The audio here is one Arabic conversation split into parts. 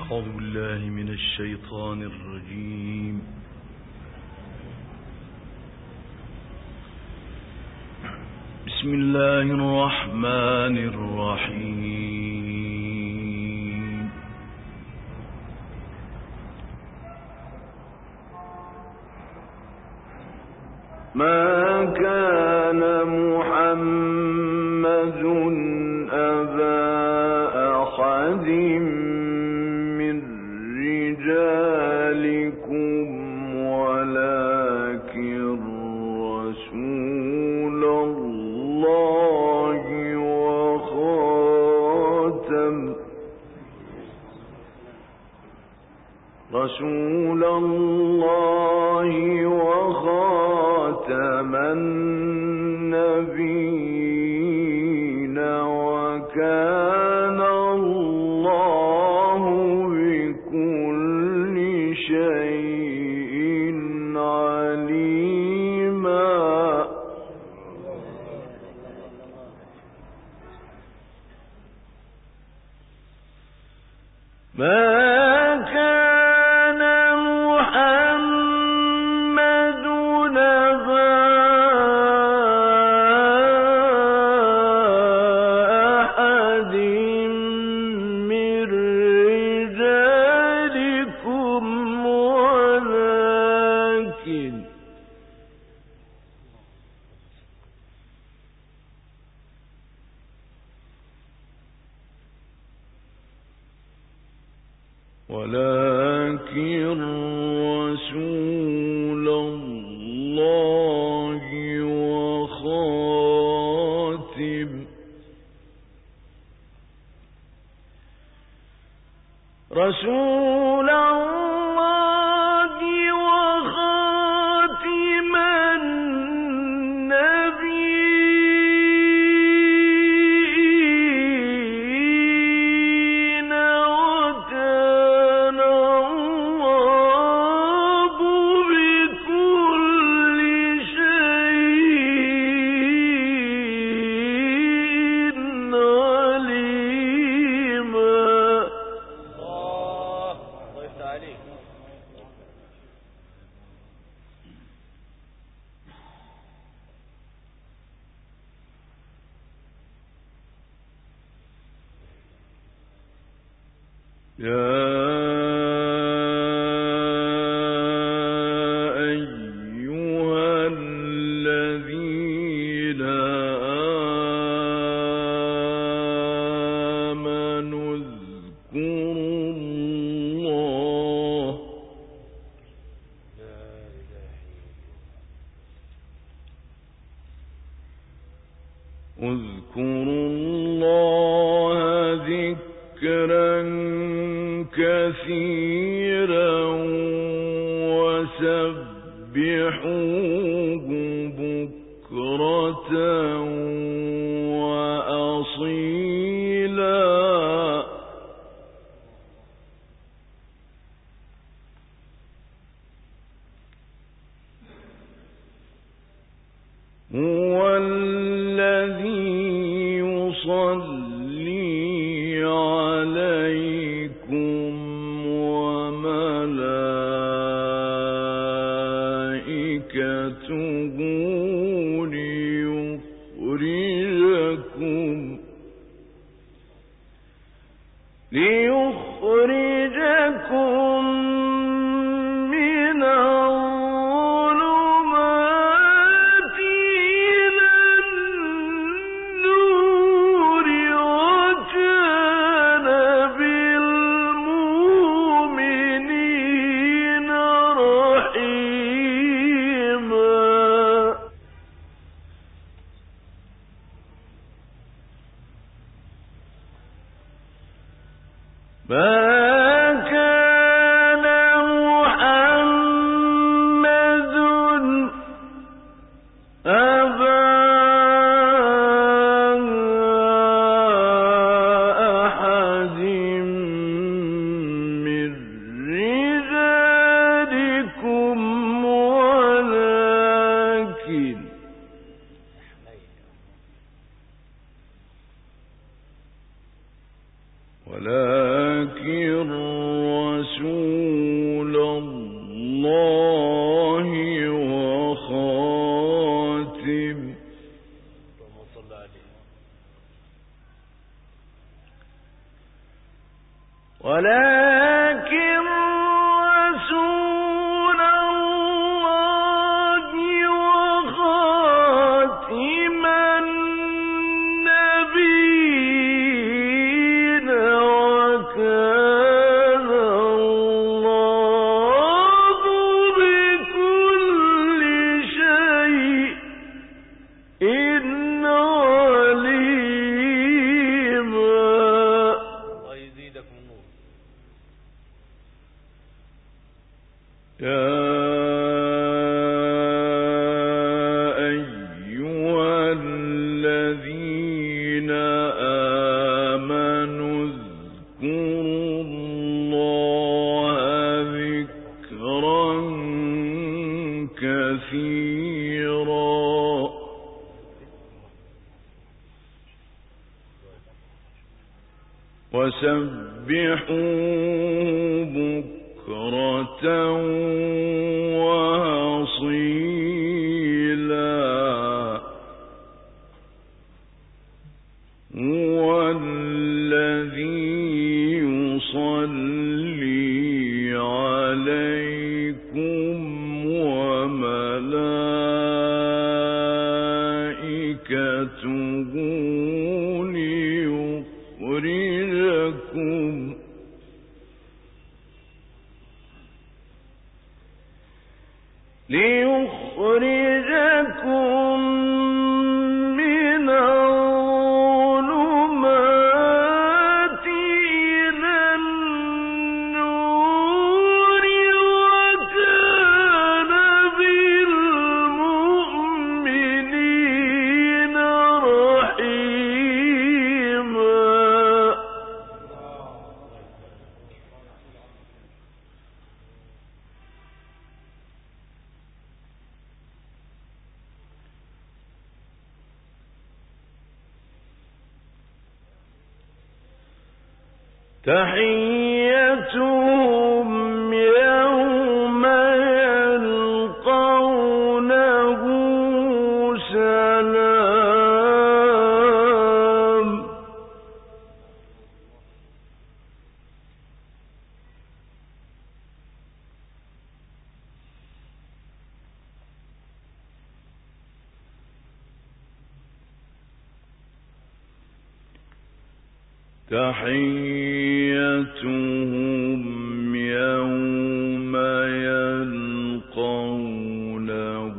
أعوذ بالله من الشيطان الرجيم. بسم الله الرحمن الرحيم. ما كان محمد أبا أحد من رجالكم ولكن رسول الله وخاتم النبيين وكان الله بكل شيء عليما. ولكن رسول الله وخاتم النبيين وكان الله بكل شيء عليما. يا أيها الذين آمنوا اذكروا الله ذكرا كثيرا وسبحوه بكرة وأصيلا. هو الذي يصلي عليكم وملائكته ليخرجكم من الظلمات إلى النور وكان بالمؤمنين رحيما. ما كان محمد أبا أحد من رجالكم ولكن رسول الله وخاتم ولكن رسول الله وخاتم النبيين وكان الله بكل شيء وسبحوه بكرة وأصيلا هو الذي يصلي عليكم وملائكته ليخرجكم من الظلمات إلى النور وكان بالمؤمنين رحيما. تحيتهم يوم يلقونه سلام تحيتهم يوم يلقونه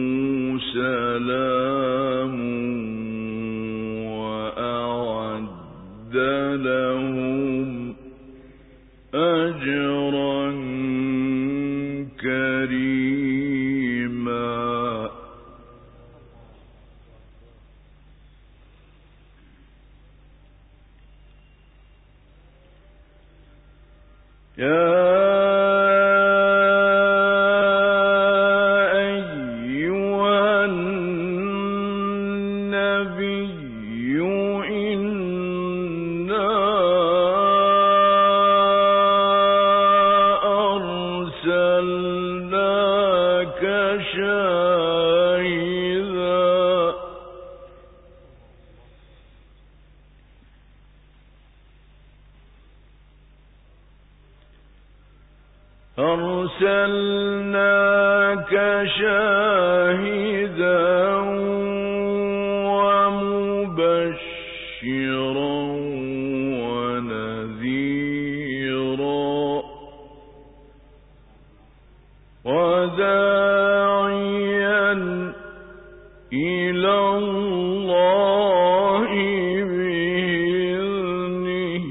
سلام وأعد لهم أجرا كريما. يا أيها النبي إنا أرسلناك شاهدا ومبشرا ونذيرا وداعيا إلى الله بإذنه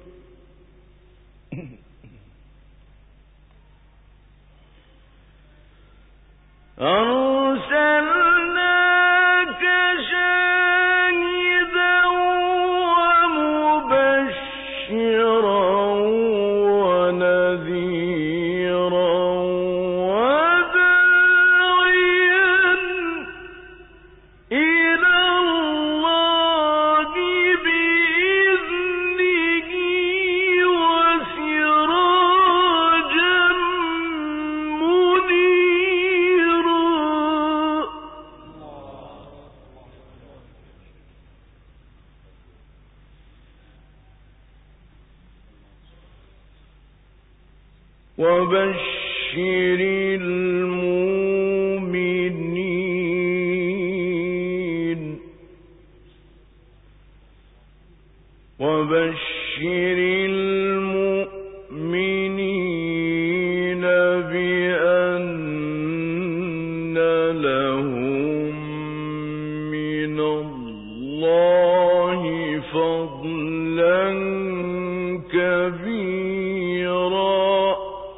أرسلناك شاهدا ومبشرا ونذيرا وداعيا إلى الله بإذنه وسراجا وبشر المؤمنين بأن لهم من الله فضلا كبيرا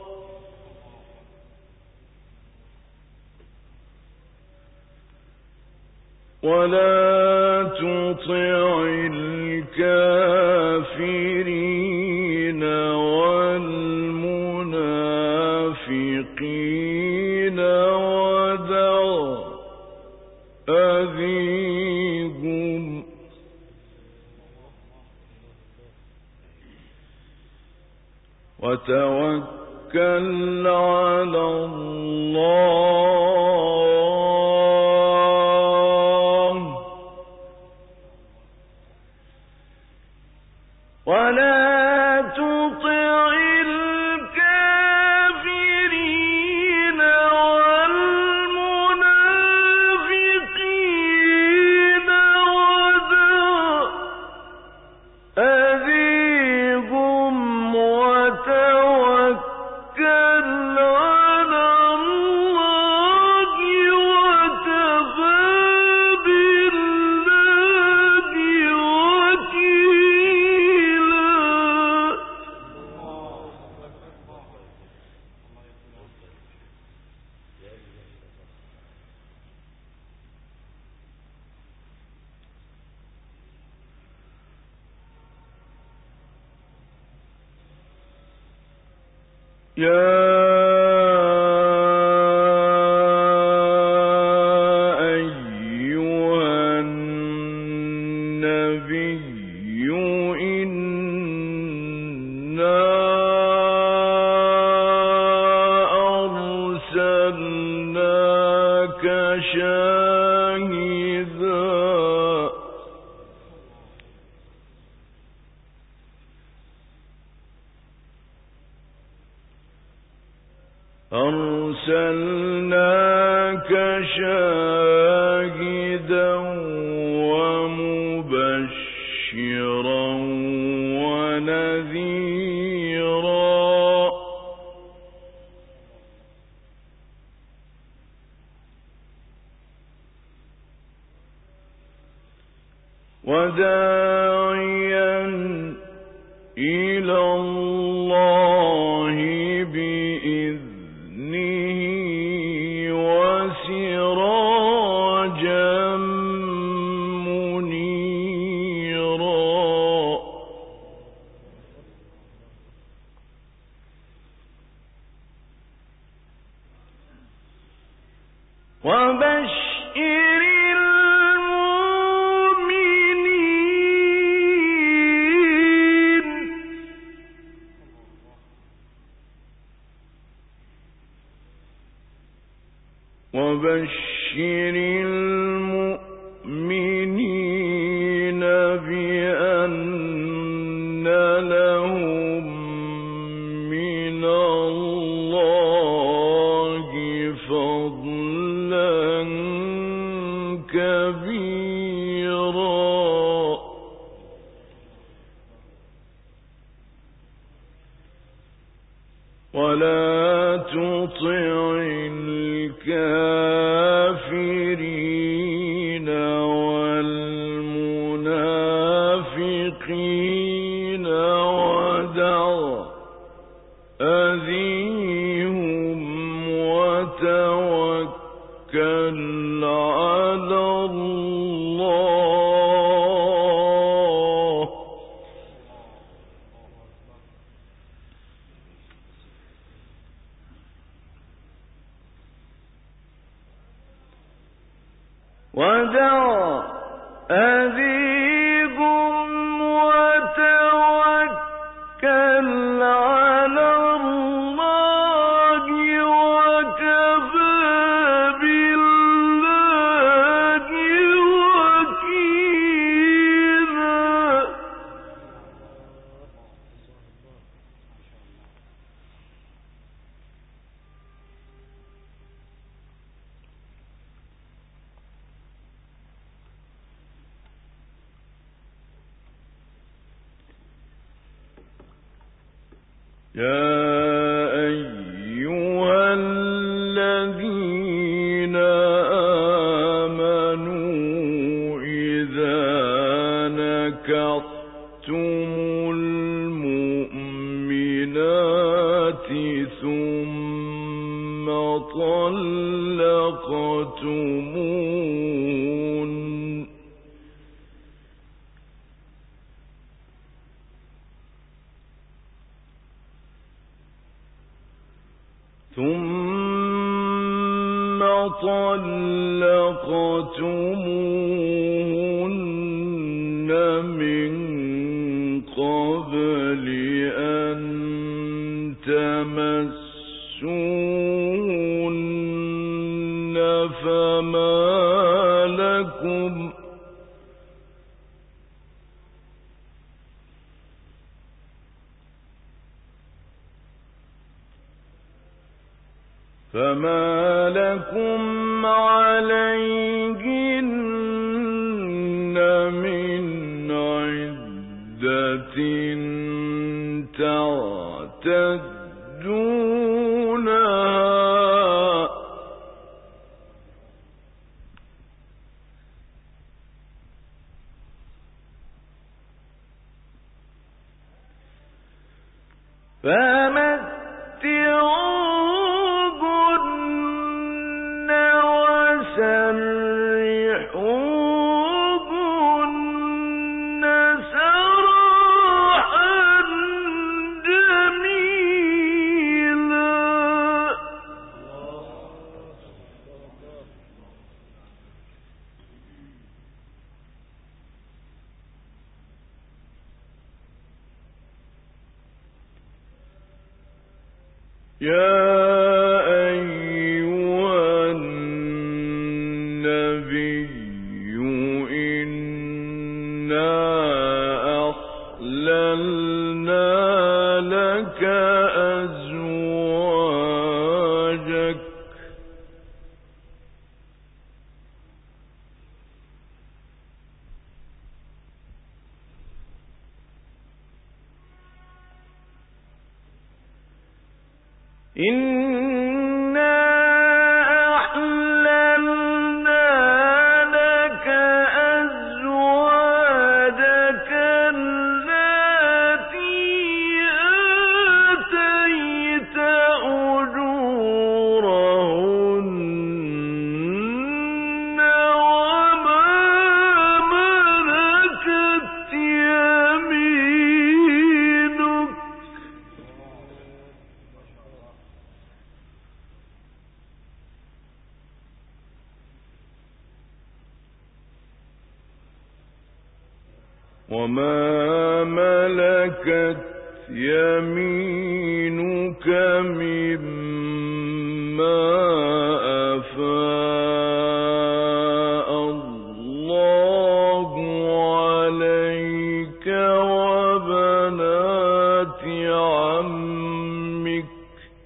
ولا تطع الكافرين والمنافقين ودع أذيهم وتوكل على الله ولا تطع الكافرين والمنافقين ودع أذيهم وتوكل على الله وكفى بالله وكيلا يا أيها النبي إنا أرسلناك شاهدا ومبشرا ونذيرا وداعيا إلى الله بإذنه وسراجا منيرا وبشر المؤمنين بأن لهم من الله فضلا كبيرا ولا تطع الكافرين والمنافقين ودع أذيهم وتوكل على الله ودع أذيهم وتوكل على الله وكفى بالله وكيلا يا أيها الذين آمنوا إذا نكحتم المؤمنات ثم طلقتموهن من قبل أن تمسوهن فما لكم عليهن من عدة تعتدونها فمتعوهن وسرحوهن سراحا جميلا. يا أيها النبي إنا أحللنا لك أزواجك إنا أحللنا لك أزواجك التي آتيت أجورهن وما ملكت يمينك مما أفاء الله عليك وبنات عمك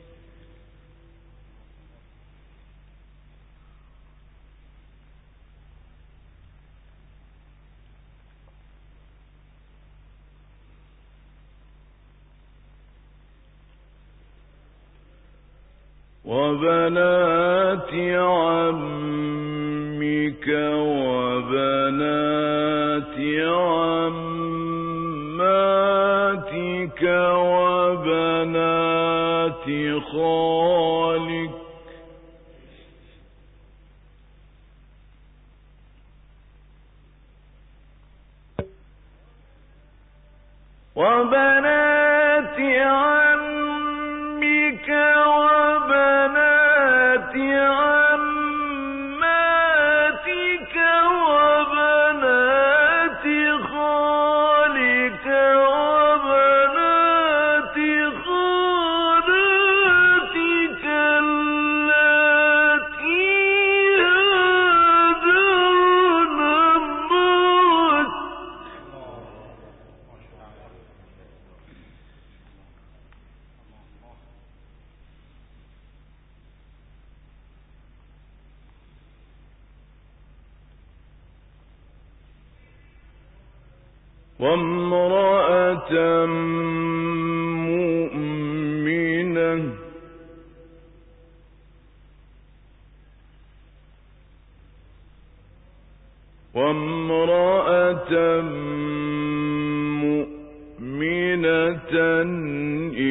وبنات عمك وبنات عماتك وبنات خالك وبنات عمك وبنات عماتك وبنات خالك وبنات خالاتك اللاتي هاجرن معك وامرأة مؤمنة شيء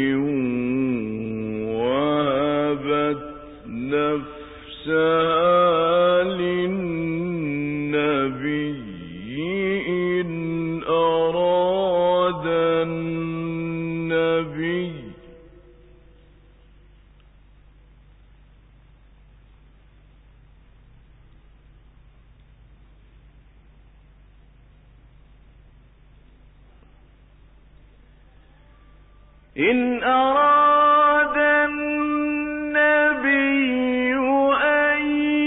وهبت نفسها للنبي إن أراد النبي إن أراد النبي أن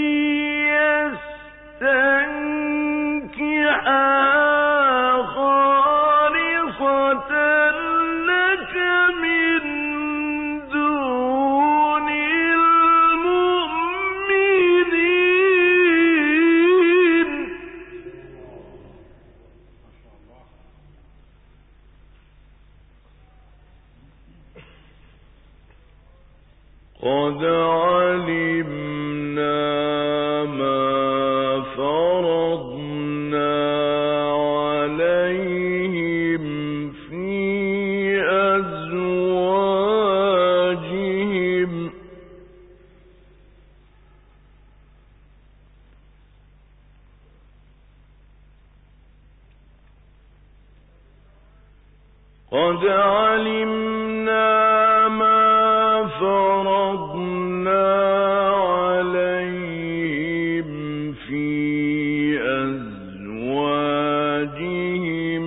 يستنكحها خالصة لك من دون المؤمنين قد علمنا ما فرضنا عليهم في أزواجهم قد علمنا ما فرضنا عليهم في أزواجهم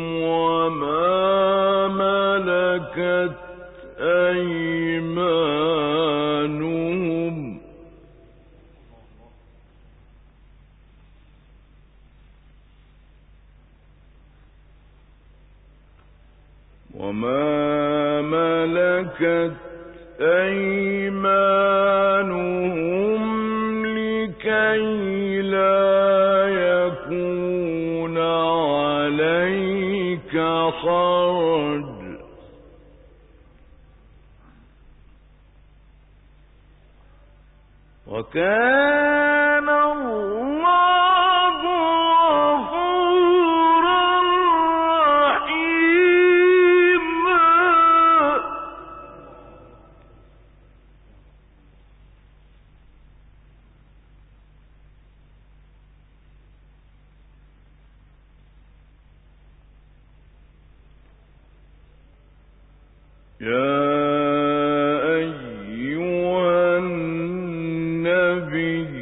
وما ملكت أيمانهم لكي لا يكون عليك حرج وكان الله غفورا رحيما يا أيها النبي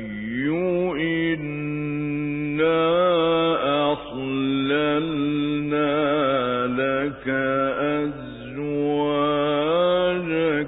إنا أحللنا لك أزواجك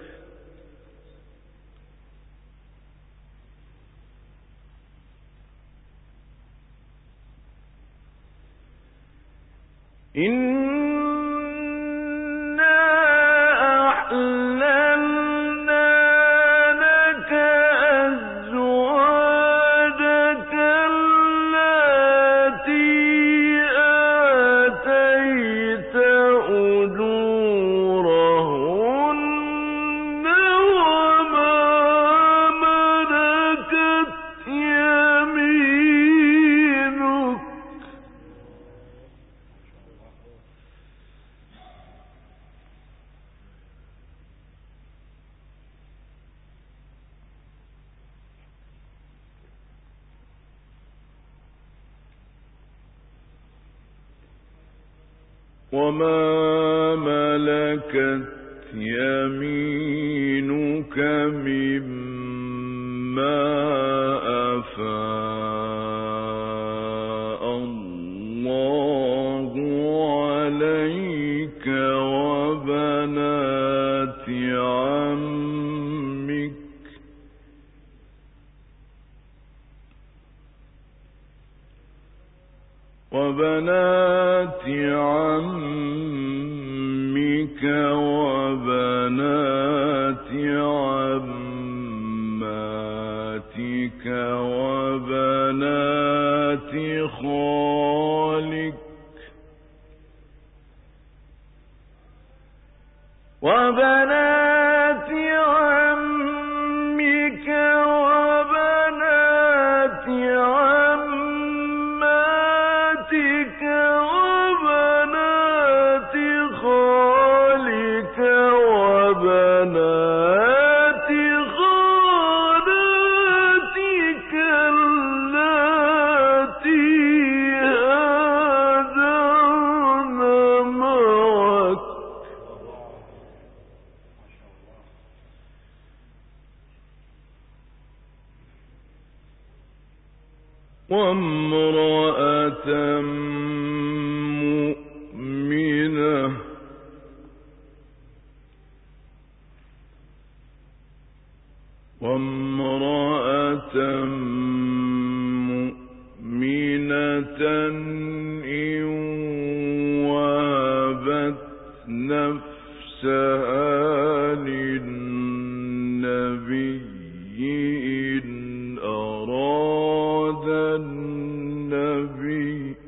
وما ملكت يمينك مما أفاء الله عليك وبنات عمك وبنات عمك وبنات عماتك وبنات خالك وبنات عمك وبنات عماتك وبنات خالك وامرأة مؤمنة إن وهبت نفسها للنبي إن أراد النبي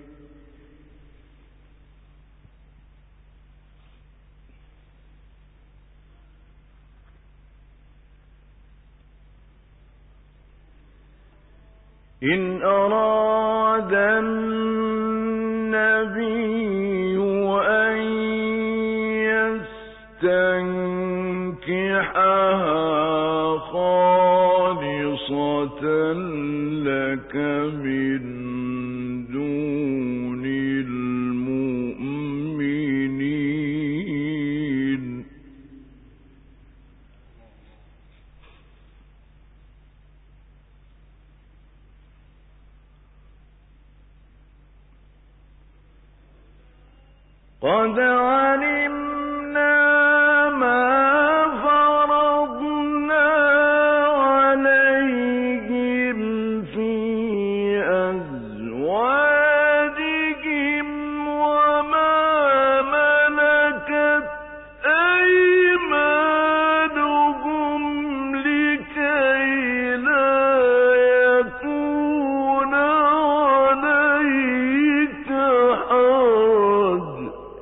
أن يستنكحها خالصة لك من دون المؤمنين قد علمنا ما فرضنا عليهم في أزواجهم وما ملكت أيمانهم لكي لا يكون عليك حرج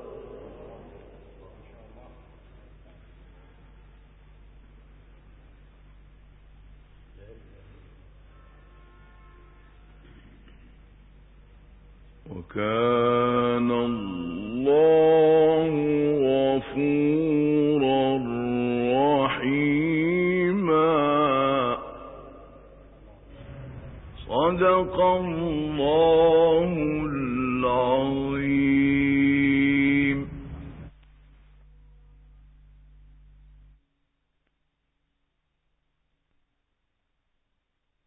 وكان الله غفورا رحيما صدق الله